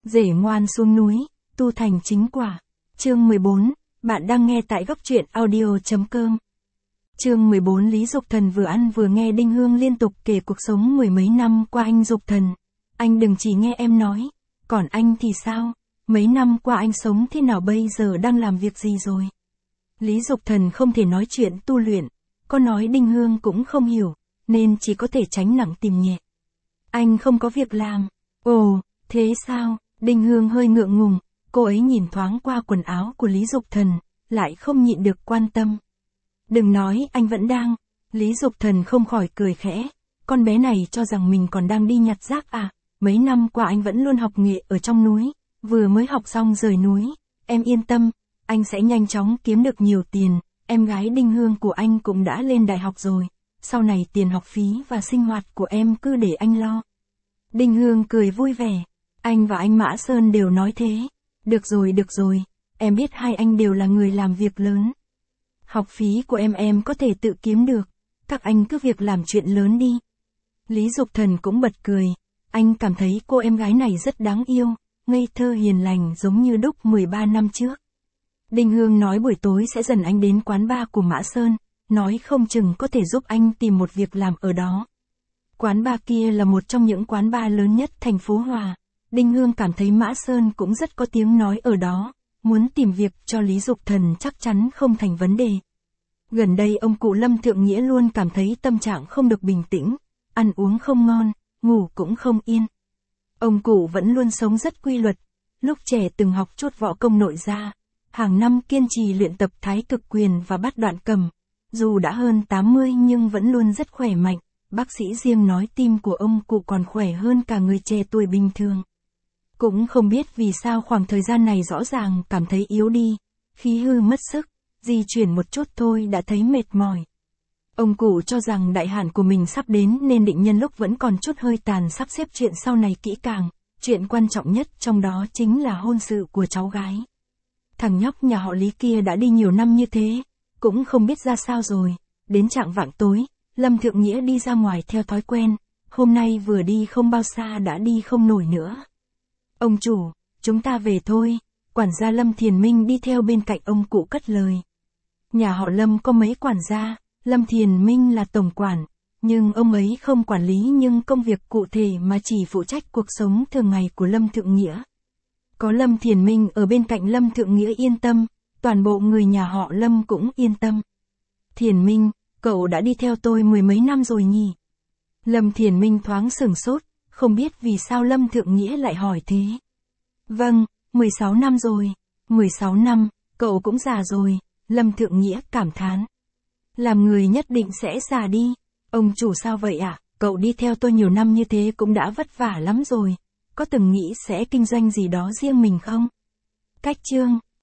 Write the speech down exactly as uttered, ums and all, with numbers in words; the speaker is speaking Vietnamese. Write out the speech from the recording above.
Rể ngoan xuống núi, tu thành chính quả. Chương mười bốn, bạn đang nghe tại góc truyện audio chấm com. Chương mười bốn Lý Dục Thần vừa ăn vừa nghe Đinh Hương liên tục kể cuộc sống mười mấy năm qua anh Dục Thần. Anh đừng chỉ nghe em nói, còn anh thì sao? Mấy năm qua anh sống thế nào, bây giờ đang làm việc gì rồi? Lý Dục Thần không thể nói chuyện tu luyện, có nói Đinh Hương cũng không hiểu, nên chỉ có thể tránh nặng tìm nhẹ. Anh không có việc làm. Ồ, thế sao? Đinh Hương hơi ngượng ngùng, cô ấy nhìn thoáng qua quần áo của Lý Dục Thần, lại không nhịn được quan tâm. Đừng nói anh vẫn đang. Lý Dục Thần không khỏi cười khẽ, con bé này cho rằng mình còn đang đi nhặt rác à? Mấy năm qua anh vẫn luôn học nghệ ở trong núi, vừa mới học xong rời núi. Em yên tâm, anh sẽ nhanh chóng kiếm được nhiều tiền. Em gái Đinh Hương của anh cũng đã lên đại học rồi, sau này tiền học phí và sinh hoạt của em cứ để anh lo. Đinh Hương cười vui vẻ, anh và anh Mã Sơn đều nói thế. Được rồi được rồi, em biết hai anh đều là người làm việc lớn. Học phí của em em có thể tự kiếm được, các anh cứ việc làm chuyện lớn đi. Lý Dục Thần cũng bật cười, anh cảm thấy cô em gái này rất đáng yêu, ngây thơ hiền lành giống như đúc mười ba năm trước. Đinh Hương nói buổi tối sẽ dần anh đến quán bar của Mã Sơn, nói không chừng có thể giúp anh tìm một việc làm ở đó. Quán bar kia là một trong những quán bar lớn nhất thành phố Hòa. Đinh Hương cảm thấy Mã Sơn cũng rất có tiếng nói ở đó, muốn tìm việc cho Lý Dục Thần chắc chắn không thành vấn đề. Gần đây ông cụ Lâm Thượng Nghĩa luôn cảm thấy tâm trạng không được bình tĩnh, ăn uống không ngon, ngủ cũng không yên. Ông cụ vẫn luôn sống rất quy luật, lúc trẻ từng học chút võ công nội gia, hàng năm kiên trì luyện tập thái cực quyền và bát đoạn cầm. Dù đã hơn tám mươi nhưng vẫn luôn rất khỏe mạnh, bác sĩ riêng nói tim của ông cụ còn khỏe hơn cả người trẻ tuổi bình thường. Cũng không biết vì sao khoảng thời gian này rõ ràng cảm thấy yếu đi, khí hư mất sức, di chuyển một chút thôi đã thấy mệt mỏi. Ông cụ cho rằng đại hạn của mình sắp đến nên định nhân lúc vẫn còn chút hơi tàn sắp xếp chuyện sau này kỹ càng, chuyện quan trọng nhất trong đó chính là hôn sự của cháu gái. Thằng nhóc nhà họ Lý kia đã đi nhiều năm như thế, cũng không biết ra sao rồi. Đến chạng vạng tối, Lâm Thượng Nghĩa đi ra ngoài theo thói quen, hôm nay vừa đi không bao xa đã đi không nổi nữa. Ông chủ, chúng ta về thôi. Quản gia Lâm Thiền Minh đi theo bên cạnh ông cụ cất lời. Nhà họ Lâm có mấy quản gia, Lâm Thiền Minh là tổng quản, nhưng ông ấy không quản lý nhưng công việc cụ thể mà chỉ phụ trách cuộc sống thường ngày của Lâm Thượng Nghĩa. Có Lâm Thiền Minh ở bên cạnh Lâm Thượng Nghĩa yên tâm, toàn bộ người nhà họ Lâm cũng yên tâm. Thiền Minh, cậu đã đi theo tôi mười mấy năm rồi nhỉ? Lâm Thiền Minh thoáng sửng sốt, không biết vì sao Lâm Thượng Nghĩa lại hỏi thế. Vâng, mười sáu năm rồi. mười sáu năm, cậu cũng già rồi, Lâm Thượng Nghĩa cảm thán. Làm người nhất định sẽ già đi. Ông chủ sao vậy ạ? À? Cậu đi theo tôi nhiều năm như thế cũng đã vất vả lắm rồi. Có từng nghĩ sẽ kinh doanh gì đó riêng mình không? Cách chương